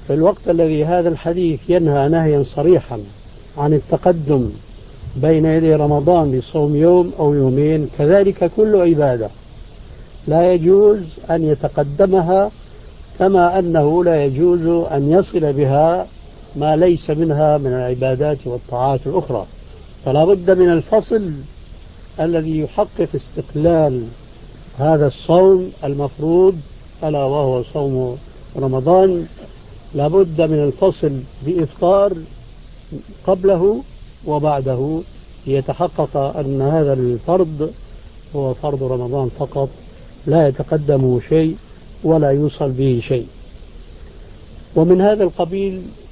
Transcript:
في الوقت الذي هذا الحديث ينهى نهيا صريحا عن التقدم بين يدي رمضان بصوم يوم أو يومين، كذلك كل عبادة لا يجوز أن يتقدمها، كما أنه لا يجوز أن يصل بها ما ليس منها من العبادات والطاعات الأخرى. فلا بد من الفصل الذي يحقق استقلال هذا الصوم المفروض، ألا وهو صوم رمضان. لا بد من الفصل بإفطار قبله وبعده ليتحقق أن هذا الفرض هو فرض رمضان فقط، لا يتقدم شيء ولا يوصل به شيء. ومن هذا القبيل